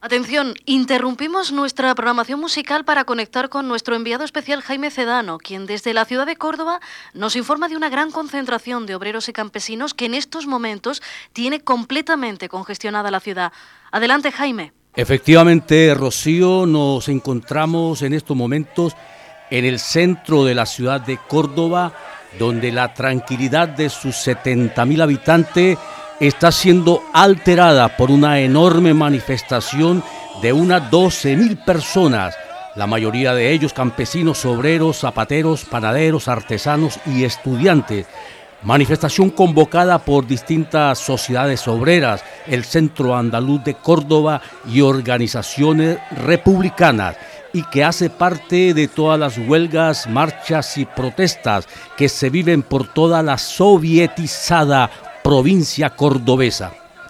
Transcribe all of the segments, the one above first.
Atención, interrumpimos nuestra programación musical para conectar con nuestro enviado especial Jaime Cedano, quien desde la ciudad de Córdoba nos informa de una gran concentración de obreros y campesinos que en estos momentos tiene completamente congestionada la ciudad. Adelante, Jaime. Efectivamente, Rocío, nos encontramos en estos momentos en el centro de la ciudad de Córdoba, donde la tranquilidad de sus 70.000 habitantes está siendo alterada por una enorme manifestación de unas 12.000 personas, la mayoría de ellos campesinos, obreros, zapateros, panaderos, artesanos y estudiantes. Manifestación convocada por distintas sociedades obreras, el Centro Andaluz de Córdoba y organizaciones republicanas, y que hace parte de todas las huelgas, marchas y protestas que se viven por toda la sovietizada provincia cordobesa.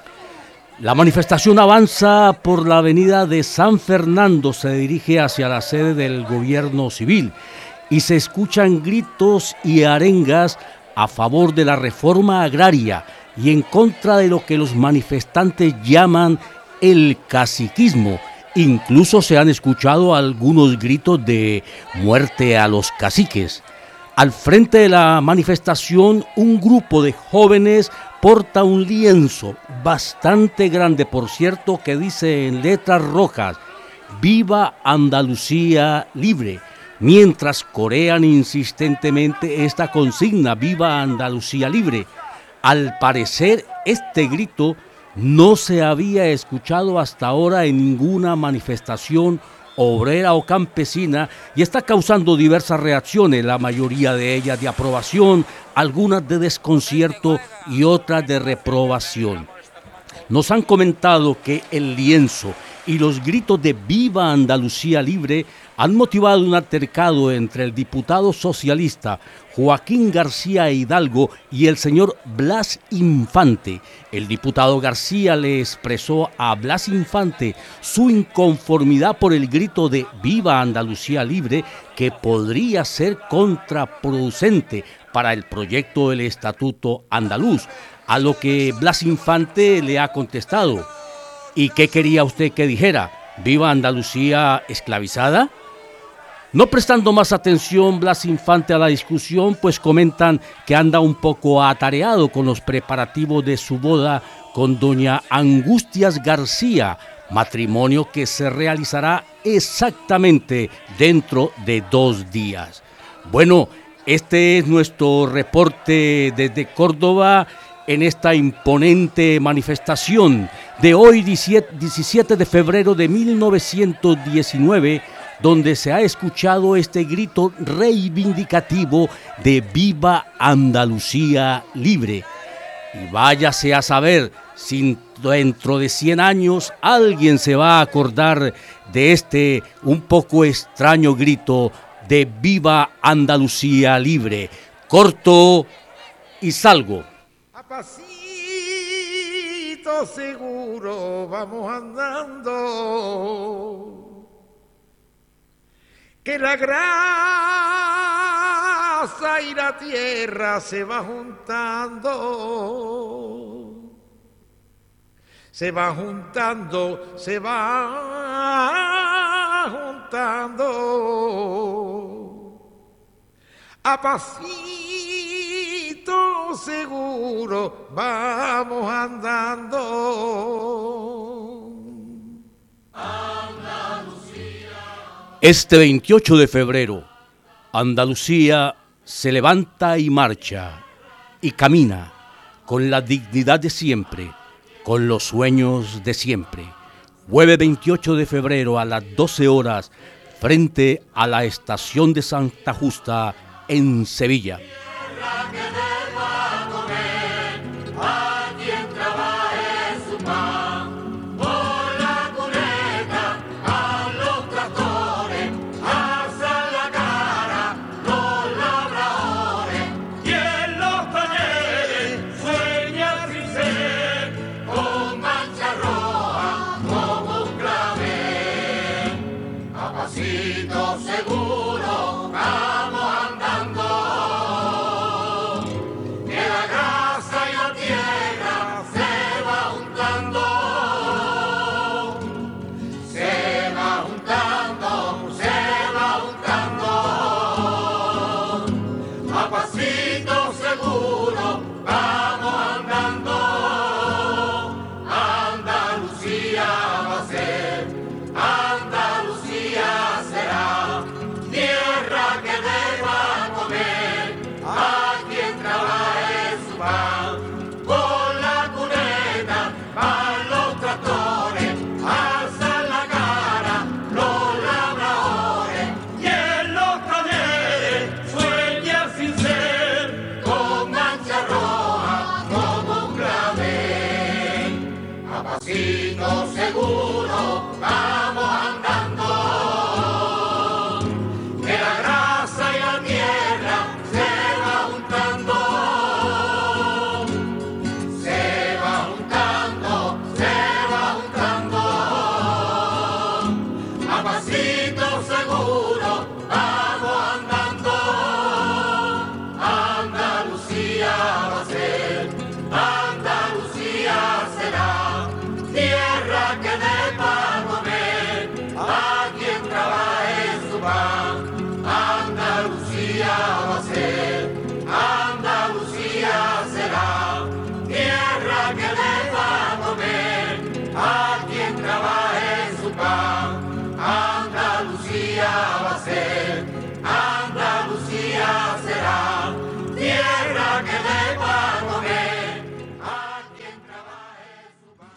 La manifestación avanza por la avenida de San Fernando, se dirige hacia la sede del gobierno civil y se escuchan gritos y arengas a favor de la reforma agraria y en contra de lo que los manifestantes llaman el caciquismo. Incluso se han escuchado algunos gritos de muerte a los caciques. Al frente de la manifestación, un grupo de jóvenes porta un lienzo bastante grande, por cierto, que dice en letras rojas: ¡Viva Andalucía libre!, mientras corean insistentemente esta consigna: ¡Viva Andalucía libre! Al parecer, este grito no se había escuchado hasta ahora en ninguna manifestación obrera o campesina y está causando diversas reacciones, la mayoría de ellas de aprobación, algunas de desconcierto y otras de reprobación. Nos han comentado que el lienzo y los gritos de ¡Viva Andalucía libre! Han motivado un altercado entre el diputado socialista Joaquín García Hidalgo y el señor Blas Infante. El diputado García le expresó a Blas Infante su inconformidad por el grito de ¡Viva Andalucía libre!, que podría ser contraproducente para el proyecto del Estatuto Andaluz, a lo que Blas Infante le ha contestado: ¿y qué quería usted que dijera? ¿Viva Andalucía esclavizada? No prestando más atención Blas Infante a la discusión, pues comentan que anda un poco atareado con los preparativos de su boda con doña Angustias García, matrimonio que se realizará exactamente dentro de 2 días. Bueno, este es nuestro reporte desde Córdoba en esta imponente manifestación de hoy 17 de febrero de 1919, donde se ha escuchado este grito reivindicativo de ¡Viva Andalucía libre! Y váyase a saber si dentro de 100 años alguien se va a acordar de este un poco extraño grito de ¡Viva Andalucía libre! Corto y salgo. A pasito seguro vamos andando, que la grasa y la tierra se va juntando, se va juntando, se va juntando. A pasito seguro vamos andando. Este 28 de febrero, Andalucía se levanta y marcha y camina con la dignidad de siempre, con los sueños de siempre. Jueves 28 de febrero a las 12 horas, frente a la estación de Santa Justa en Sevilla. Seguro vamos andando. camino seguro.